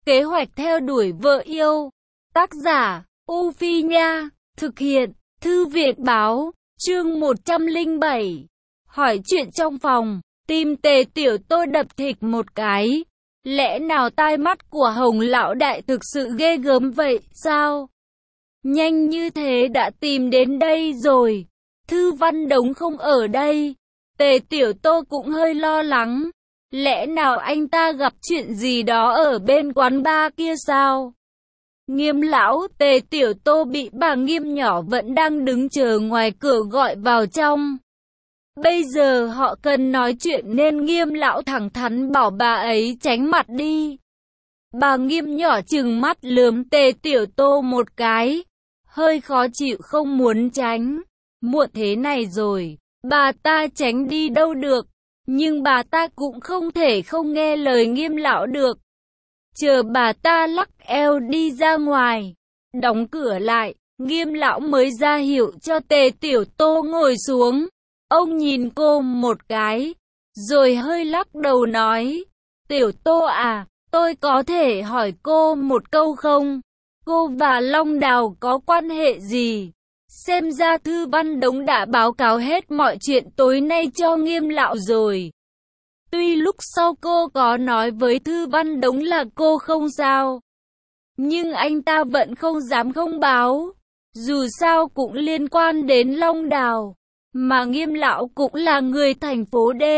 Kế hoạch theo đuổi vợ yêu. Tác giả, U Phi Nha. Thực hiện, Thư viện Báo. Chương 107. Hỏi chuyện trong phòng. Tim Tề Tiểu Tô đập thịch một cái. Lẽ nào tai mắt của Hồng lão đại thực sự ghê gớm vậy sao? Nhanh như thế đã tìm đến đây rồi. Thư Văn Đống không ở đây. Tề Tiểu Tô cũng hơi lo lắng. Lẽ nào anh ta gặp chuyện gì đó ở bên quán bar kia sao? Nghiêm lão, Tề Tiểu Tô bị bà Nghiêm nhỏ vẫn đang đứng chờ ngoài cửa gọi vào trong. Bây giờ họ cần nói chuyện nên Nghiêm lão thẳng thắn bảo bà ấy tránh mặt đi. Bà Nghiêm nhỏ trừng mắt lườm Tề Tiểu Tô một cái. Hơi khó chịu không muốn tránh. Muộn thế này rồi, bà ta tránh đi đâu được. Nhưng bà ta cũng không thể không nghe lời Nghiêm lão được. Chờ bà ta lắc eo đi ra ngoài, đóng cửa lại, Nghiêm lão mới ra hiệu cho Tề Tiểu Tô ngồi xuống. Ông nhìn cô một cái, rồi hơi lắc đầu nói, Tiểu Tô à, tôi có thể hỏi cô một câu không? Cô và Long Đào có quan hệ gì? Xem ra Thư Văn Đống đã báo cáo hết mọi chuyện tối nay cho Nghiêm lão rồi. Tuy lúc sau cô có nói với Thư Văn Đống là cô không sao, nhưng anh ta vẫn không dám không báo. Dù sao cũng liên quan đến Long Đào, mà Nghiêm lão cũng là người thành phố D.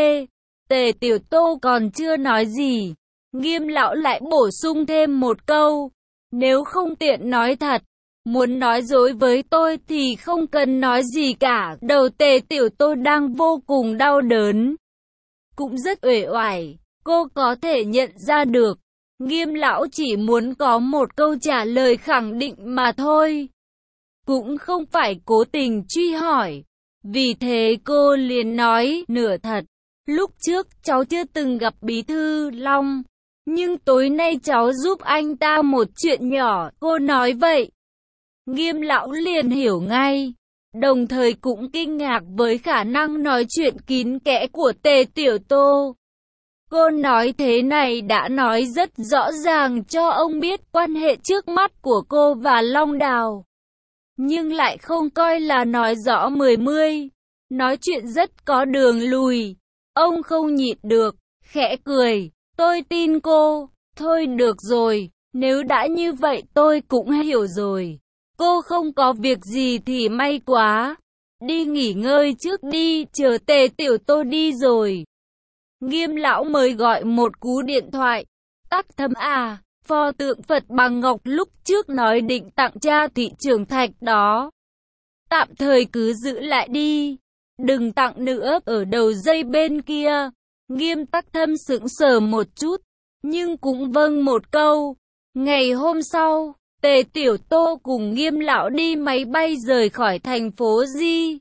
Tề Tiểu Tô còn chưa nói gì, Nghiêm lão lại bổ sung thêm một câu, nếu không tiện nói thật, muốn nói dối với tôi thì không cần nói gì cả. Đầu Tề Tiểu Tô đang vô cùng đau đớn, cũng rất uể oải, cô có thể nhận ra được. Nghiêm lão chỉ muốn có một câu trả lời khẳng định mà thôi, cũng không phải cố tình truy hỏi. Vì thế cô liền nói nửa thật, lúc trước cháu chưa từng gặp Bí thư Long, nhưng tối nay cháu giúp anh ta một chuyện nhỏ, cô nói vậy. Nghiêm lão liền hiểu ngay, đồng thời cũng kinh ngạc với khả năng nói chuyện kín kẽ của Tề Tiểu Tô. Cô nói thế này đã nói rất rõ ràng cho ông biết quan hệ trước mắt của cô và Long Đào, nhưng lại không coi là nói rõ mười mươi. Nói chuyện rất có đường lùi. Ông không nhịn được, khẽ cười. Tôi tin cô. Thôi được rồi, nếu đã như vậy tôi cũng hiểu rồi. Cô không có việc gì thì may quá. Đi nghỉ ngơi trước đi, chờ Tề Tiểu Tô đi rồi. Nghiêm lão mới gọi một cú điện thoại. Tắc Thâm à, pho tượng Phật bằng ngọc lúc trước nói định tặng cha thị trường Thạch đó, tạm thời cứ giữ lại đi, đừng tặng nữa. Ở đầu dây bên kia, Nghiêm Tắc Thâm sững sờ một chút, nhưng cũng vâng một câu. Ngày hôm sau, Tề Tiểu Tô cùng Nghiêm lão đi máy bay rời khỏi thành phố Di.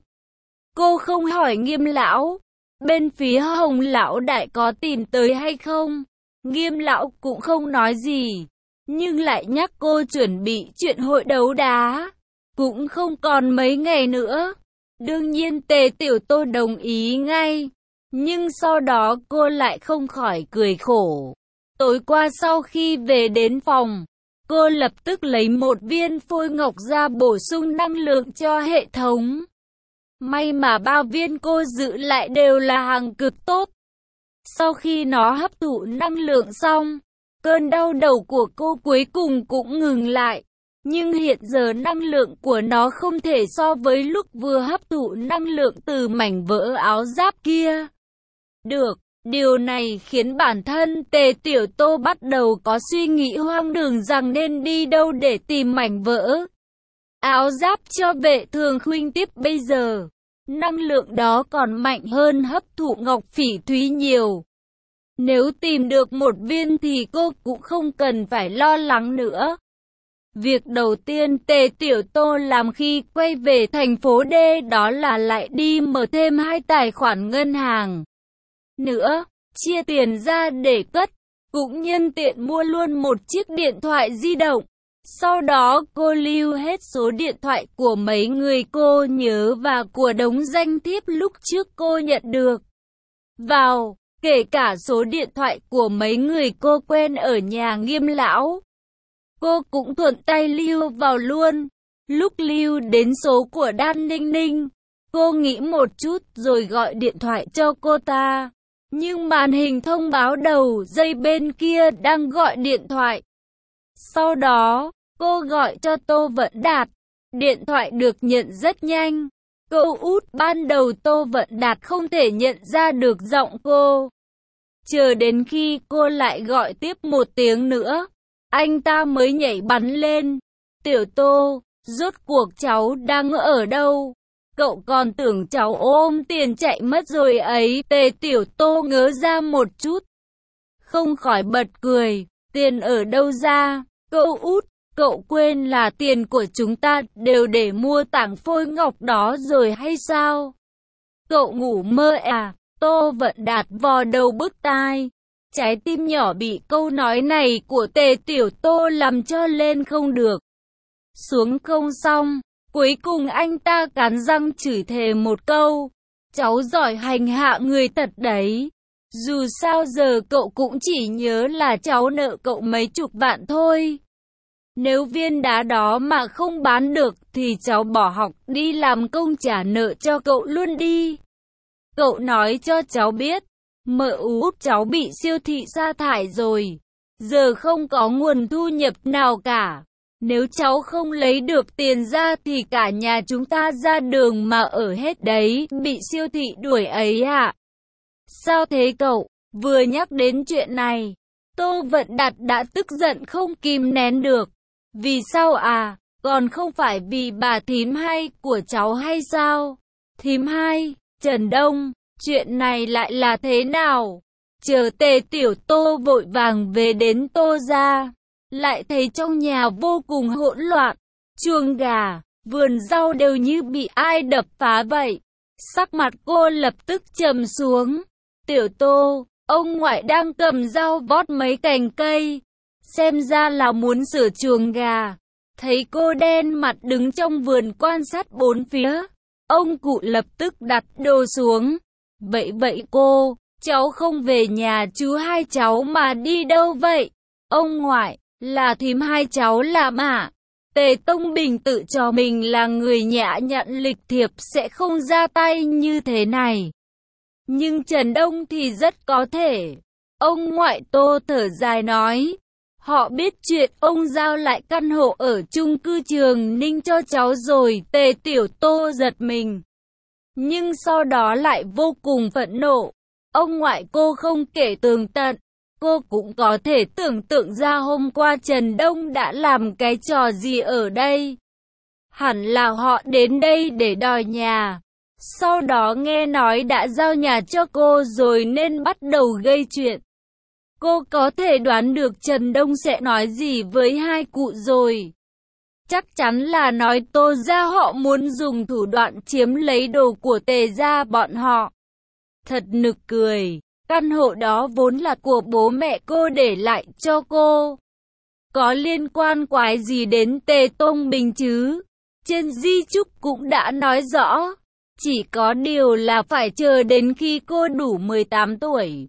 Cô không hỏi Nghiêm lão, bên phía Hồng lão đại có tìm tới hay không. Nghiêm lão cũng không nói gì, nhưng lại nhắc cô chuẩn bị chuyện hội đấu đá. Cũng không còn mấy ngày nữa. Đương nhiên Tề Tiểu Tô đồng ý ngay, nhưng sau đó cô lại không khỏi cười khổ. Tối qua sau khi về đến phòng, cô lập tức lấy một viên phôi ngọc ra bổ sung năng lượng cho hệ thống. May mà 3 viên cô giữ lại đều là hàng cực tốt. Sau khi nó hấp thụ năng lượng xong, cơn đau đầu của cô cuối cùng cũng ngừng lại. Nhưng hiện giờ năng lượng của nó không thể so với lúc vừa hấp thụ năng lượng từ mảnh vỡ áo giáp kia được. Điều này khiến bản thân Tề Tiểu Tô bắt đầu có suy nghĩ hoang đường rằng nên đi đâu để tìm mảnh vỡ áo giáp cho Vệ Thường Khuynh tiếp. Bây giờ, năng lượng đó còn mạnh hơn hấp thụ ngọc phỉ thúy nhiều. Nếu tìm được một viên thì cô cũng không cần phải lo lắng nữa. Việc đầu tiên Tề Tiểu Tô làm khi quay về thành phố D đó là lại đi mở thêm 2 tài khoản ngân hàng nữa, chia tiền ra để cất, cũng nhân tiện mua luôn một chiếc điện thoại di động. Sau đó cô lưu hết số điện thoại của mấy người cô nhớ và của đống danh thiếp lúc trước cô nhận được vào. kể cả số điện thoại của mấy người cô quen ở nhà Nghiêm lão. Cô cũng thuận tay lưu vào luôn. Lúc lưu đến số của Đan Ninh Ninh, cô nghĩ một chút rồi gọi điện thoại cho cô ta. Nhưng màn hình thông báo đầu dây bên kia đang gọi điện thoại. Sau đó, cô gọi cho Tô Vận Đạt. Điện thoại được nhận rất nhanh. Cậu út ban đầu Tô Vận Đạt không thể nhận ra được giọng cô. Chờ đến khi cô lại gọi tiếp một tiếng nữa, anh ta mới nhảy bắn lên. Tiểu Tô, rốt cuộc cháu đang ở đâu? Cậu còn tưởng cháu ôm tiền chạy mất rồi ấy. Tề Tiểu Tô ngớ ra một chút, không khỏi bật cười. Tiền ở đâu ra? Cậu út, cậu quên là tiền của chúng ta đều để mua tảng phôi ngọc đó rồi hay sao? Cậu ngủ mơ à? Tô Vận Đạt vò đầu bứt tai. Trái tim nhỏ bị câu nói này của Tề Tiểu Tô làm cho lên không được, xuống không xong. Cuối cùng anh ta cắn răng chửi thề một câu. Cháu giỏi hành hạ người thật đấy. Dù sao giờ cậu cũng chỉ nhớ là cháu nợ cậu mấy chục vạn thôi. Nếu viên đá đó mà không bán được thì cháu bỏ học đi làm công trả nợ cho cậu luôn đi. Cậu nói cho cháu biết, mợ út cháu bị siêu thị sa thải rồi. Giờ không có nguồn thu nhập nào cả. Nếu cháu không lấy được tiền ra thì cả nhà chúng ta ra đường mà ở hết đấy. Bị siêu thị đuổi ấy à? Sao thế cậu? Vừa nhắc đến chuyện này, Tô Vận Đạt đã tức giận không kìm nén được. Vì sao à? Còn không phải vì bà thím hai của cháu hay sao? Thím hai, Trần Đông, chuyện này lại là thế nào? Chờ Tề Tiểu Tô vội vàng về đến Tô gia, lại thấy trong nhà vô cùng hỗn loạn. Chuồng gà, vườn rau đều như bị ai đập phá vậy. Sắc mặt cô lập tức trầm xuống. Tiểu Tô, ông ngoại đang cầm dao vót mấy cành cây, xem ra là muốn sửa chuồng gà. Thấy cô đen mặt đứng trong vườn quan sát bốn phía, ông cụ lập tức đặt đồ xuống. Vậy cô, cháu không về nhà chú hai cháu mà đi đâu vậy? Ông ngoại, là thím hai cháu làm ạ. Tề Tông Bình tự cho mình là người nhã nhặn lịch thiệp sẽ không ra tay như thế này. Nhưng Trần Đông thì rất có thể. Ông ngoại Tô thở dài nói. Họ biết chuyện ông giao lại căn hộ ở chung cư Trường Ninh cho cháu rồi. Tề Tiểu Tô giật mình, nhưng sau đó lại vô cùng phẫn nộ. Ông ngoại cô không kể tường tận. Cô cũng có thể tưởng tượng ra hôm qua Trần Đông đã làm cái trò gì ở đây. Hẳn là họ đến đây để đòi nhà. Sau đó nghe nói đã giao nhà cho cô rồi nên bắt đầu gây chuyện. Cô có thể đoán được Trần Đông sẽ nói gì với hai cụ rồi. Chắc chắn là nói Tô gia họ muốn dùng thủ đoạn chiếm lấy đồ của Tề gia bọn họ. Thật nực cười, căn hộ đó vốn là của bố mẹ cô để lại cho cô. Có liên quan quái gì đến Tề Tông Bình chứ? Trên di chúc cũng đã nói rõ. Chỉ có điều là phải chờ đến khi cô đủ 18 tuổi.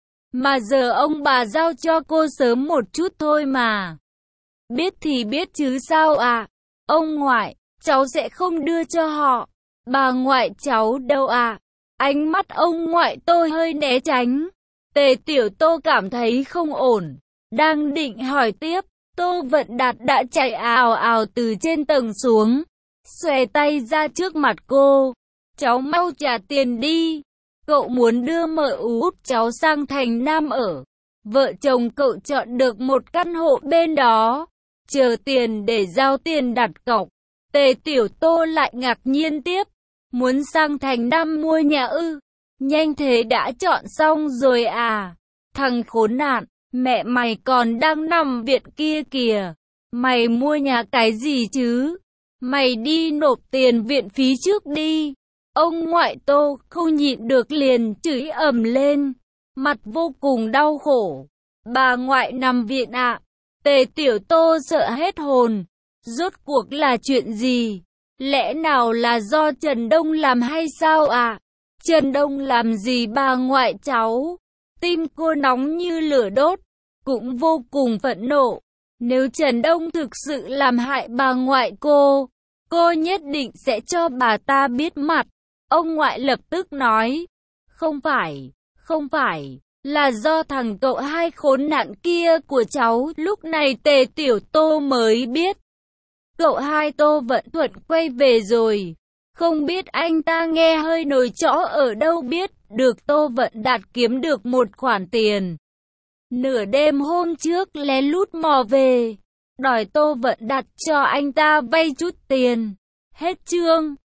Mà giờ ông bà giao cho cô sớm một chút thôi mà. Biết thì biết chứ sao à? Ông ngoại, cháu sẽ không đưa cho họ. Bà ngoại cháu đâu à? Ánh mắt ông ngoại tôi hơi né tránh. Tề Tiểu Tô cảm thấy không ổn. Đang định hỏi tiếp, Tô Vận Đạt đã chạy ào ào từ trên tầng xuống, xòe tay ra trước mặt cô. Cháu mau trả tiền đi. Cậu muốn đưa mợ út cháu sang thành Nam ở. Vợ chồng cậu chọn được một căn hộ bên đó. Chờ tiền để giao tiền đặt cọc. Tề Tiểu Tô lại ngạc nhiên tiếp. Muốn sang thành Nam mua nhà ư? Nhanh thế đã chọn xong rồi à? Thằng khốn nạn, mẹ mày còn đang nằm viện kia kìa. Mày mua nhà cái gì chứ? Mày đi nộp tiền viện phí trước đi. Ông ngoại Tô không nhịn được liền chửi ầm lên, mặt vô cùng đau khổ. Bà ngoại nằm viện ạ. Tề Tiểu Tô sợ hết hồn. Rốt cuộc là chuyện gì? Lẽ nào là do Trần Đông làm hay sao ạ? Trần Đông làm gì bà ngoại cháu? Tim cô nóng như lửa đốt, cũng vô cùng phẫn nộ. Nếu Trần Đông thực sự làm hại bà ngoại cô nhất định sẽ cho bà ta biết mặt. Ông ngoại lập tức nói, không phải, là do thằng cậu hai khốn nạn kia của cháu. Lúc này Tề Tiểu Tô mới biết, cậu hai Tô Vận Thuận quay về rồi. Không biết anh ta nghe hơi nồi chõ ở đâu biết được Tô Vận Đạt kiếm được một khoản tiền. Nửa đêm hôm trước lén lút mò về, đòi Tô Vận Đạt cho anh ta vay chút tiền. Hết chương.